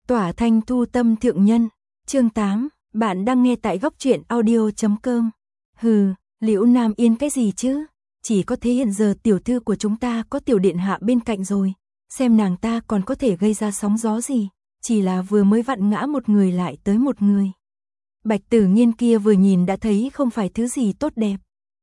Tỏa thanh thu tâm thượng nhân, chương 8, bạn đang nghe tại góc truyện audio.com. Hừ, Liễu Nam Yên cái gì chứ? Chỉ có thế hiện giờ tiểu thư của chúng ta có tiểu điện hạ bên cạnh rồi, xem nàng ta còn có thể gây ra sóng gió gì, chỉ là vừa mới vặn ngã một người lại tới một người. Bạch Tử Nghiên kia vừa nhìn đã thấy không phải thứ gì tốt đẹp.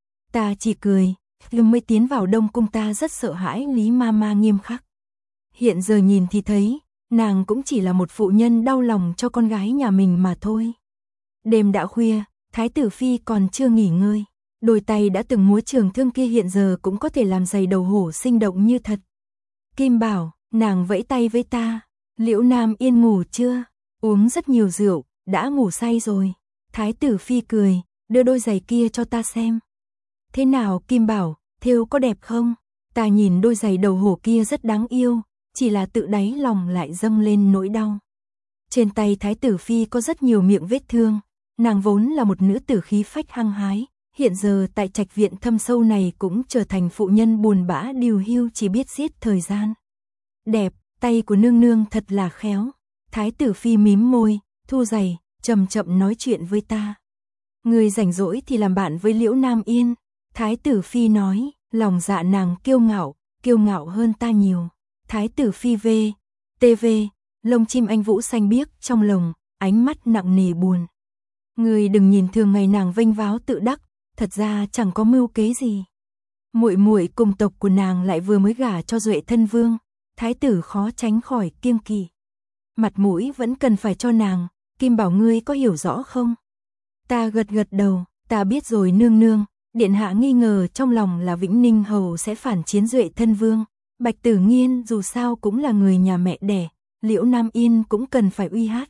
Ta chỉ cười, lúc mới tiến vào Đông Cung ta rất sợ hãi Lý Mama nghiêm khắc. Hiện giờ nhìn thì thấy, nàng cũng chỉ là một phụ nhân đau lòng cho con gái nhà mình mà thôi. Đêm đã khuya, Thái tử Phi còn chưa nghỉ ngơi. Đôi tay đã từng múa trường thương kia hiện giờ cũng có thể làm giày đầu hổ sinh động như thật. Kim Bảo, nàng vẫy tay với ta. Liễu Nam Yên ngủ chưa? Uống rất nhiều rượu, đã ngủ say rồi. Thái tử Phi cười, đưa đôi giày kia cho ta xem. Thế nào Kim Bảo, thêu có đẹp không? Ta nhìn đôi giày đầu hổ kia rất đáng yêu, chỉ là tự đáy lòng lại dâng lên nỗi đau. Trên tay Thái tử Phi có rất nhiều miệng vết thương, nàng vốn là một nữ tử khí phách hăng hái, hiện giờ tại trạch viện thâm sâu này cũng trở thành phụ nhân buồn bã điều hưu chỉ biết giết thời gian. Đẹp, tay của nương nương thật là khéo. Thái tử Phi mím môi, thu giày, chậm chậm nói chuyện với ta. Người rảnh rỗi thì làm bạn với Liễu Nam Yên. Thái tử Phi nói, lòng dạ nàng kiêu ngạo hơn ta nhiều. Thái tử Phi TV, lông chim anh vũ xanh biếc trong lồng, ánh mắt nặng nề buồn. Người đừng nhìn thường ngày nàng vênh váo tự đắc, thật ra chẳng có mưu kế gì. Muội muội cùng tộc của nàng lại vừa mới gả cho Duệ thân vương, thái tử khó tránh khỏi kiêng kỵ. Mặt mũi vẫn cần phải cho nàng, Kim Bảo ngươi có hiểu rõ không? Ta gật đầu, ta biết rồi nương nương, điện hạ nghi ngờ trong lòng là Vĩnh Ninh hầu sẽ phản chiến Duệ thân vương. Bạch Tử Nghiên dù sao cũng là người nhà mẹ đẻ, Liễu Nam Yên cũng cần phải uy hát.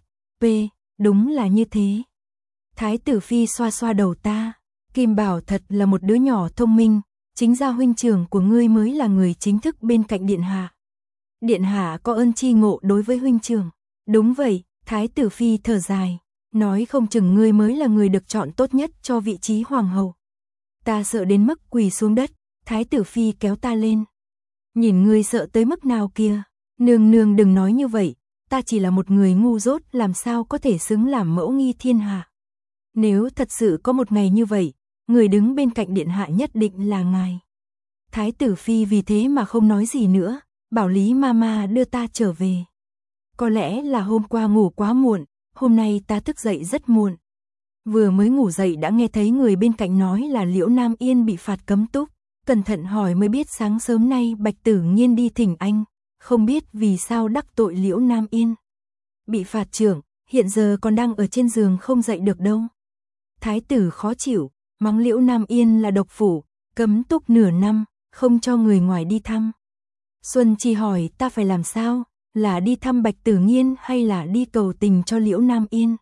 Đúng là như thế. Thái tử Phi xoa xoa đầu ta, Kim Bảo thật là một đứa nhỏ thông minh, chính ra huynh trưởng của ngươi mới là người chính thức bên cạnh điện hạ. Điện hạ có ơn chi ngộ đối với huynh trưởng. Đúng vậy, Thái tử Phi thở dài, nói không chừng ngươi mới là người được chọn tốt nhất cho vị trí hoàng hậu. Ta sợ đến mức quỳ xuống đất, Thái tử Phi kéo ta lên. Nhìn ngươi sợ tới mức nào kia, nương nương đừng nói như vậy, ta chỉ là một người ngu dốt làm sao có thể xứng làm mẫu nghi thiên hạ. Nếu thật sự có một ngày như vậy, người đứng bên cạnh điện hạ nhất định là ngài. Thái tử Phi vì thế mà không nói gì nữa, bảo Lý Mama đưa ta trở về. Có lẽ là hôm qua ngủ quá muộn, hôm nay ta thức dậy rất muộn. Vừa mới ngủ dậy đã nghe thấy người bên cạnh nói là Liễu Nam Yên bị phạt cấm túc. Cẩn thận hỏi mới biết sáng sớm nay Bạch Tử Nghiên đi thỉnh anh, không biết vì sao đắc tội Liễu Nam Yên. Bị phạt trưởng, hiện giờ còn đang ở trên giường không dậy được đâu. Thái tử khó chịu, mắng Liễu Nam Yên là độc phủ, cấm túc nửa năm, không cho người ngoài đi thăm. Xuân Chi hỏi ta phải làm sao, là đi thăm Bạch Tử Nghiên hay là đi cầu tình cho Liễu Nam Yên.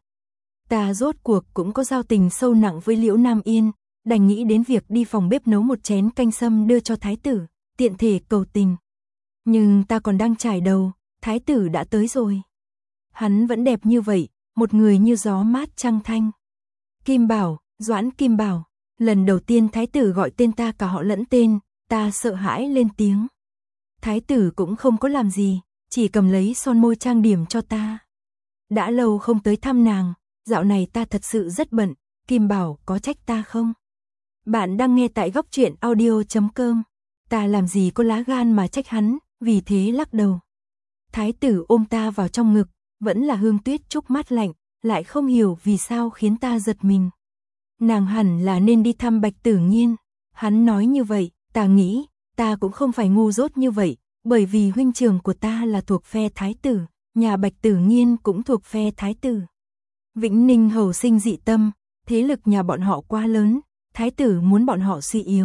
Ta rốt cuộc cũng có giao tình sâu nặng với Liễu Nam Yên. Đành nghĩ đến việc đi phòng bếp nấu một chén canh sâm đưa cho thái tử, tiện thể cầu tình. Nhưng ta còn đang chải đầu, thái tử đã tới rồi. Hắn vẫn đẹp như vậy, một người như gió mát trăng thanh. Kim Bảo, Doãn Kim Bảo, lần đầu tiên thái tử gọi tên ta cả họ lẫn tên, ta sợ hãi lên tiếng. Thái tử cũng không có làm gì, chỉ cầm lấy son môi trang điểm cho ta. Đã lâu không tới thăm nàng, dạo này ta thật sự rất bận, Kim Bảo có trách ta không? Bạn đang nghe tại góc truyện audio.com. Ta làm gì có lá gan mà trách hắn, vì thế lắc đầu. Thái tử ôm ta vào trong ngực, vẫn là hương tuyết trúc mát lạnh, lại không hiểu vì sao khiến ta giật mình. Nàng hẳn là nên đi thăm Bạch Tử Nghiên. Hắn nói như vậy, ta nghĩ, ta cũng không phải ngu dốt như vậy, bởi vì huynh trưởng của ta là thuộc phe thái tử, nhà Bạch Tử Nghiên cũng thuộc phe thái tử. Vĩnh Ninh hầu sinh dị tâm, thế lực nhà bọn họ quá lớn. Thái tử muốn bọn họ suy yếu.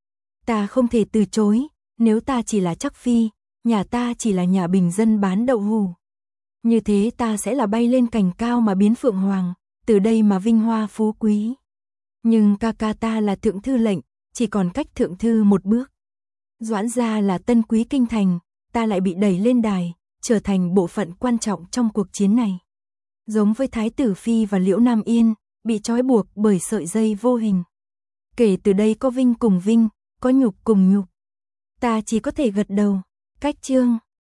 Ta không thể từ chối, nếu ta chỉ là chắc phi, nhà ta chỉ là nhà bình dân bán đậu hù. Như thế ta sẽ là bay lên cành cao mà biến phượng hoàng, từ đây mà vinh hoa phú quý. Nhưng ca ca ta là thượng thư lệnh, chỉ còn cách thượng thư một bước. Doãn gia là tân quý kinh thành, ta lại bị đẩy lên đài, trở thành bộ phận quan trọng trong cuộc chiến này. Giống với Thái tử Phi và Liễu Nam Yên, bị trói buộc bởi sợi dây vô hình. Kể từ đây có vinh cùng vinh, có nhục cùng nhục. Ta chỉ có thể gật đầu. Cách chương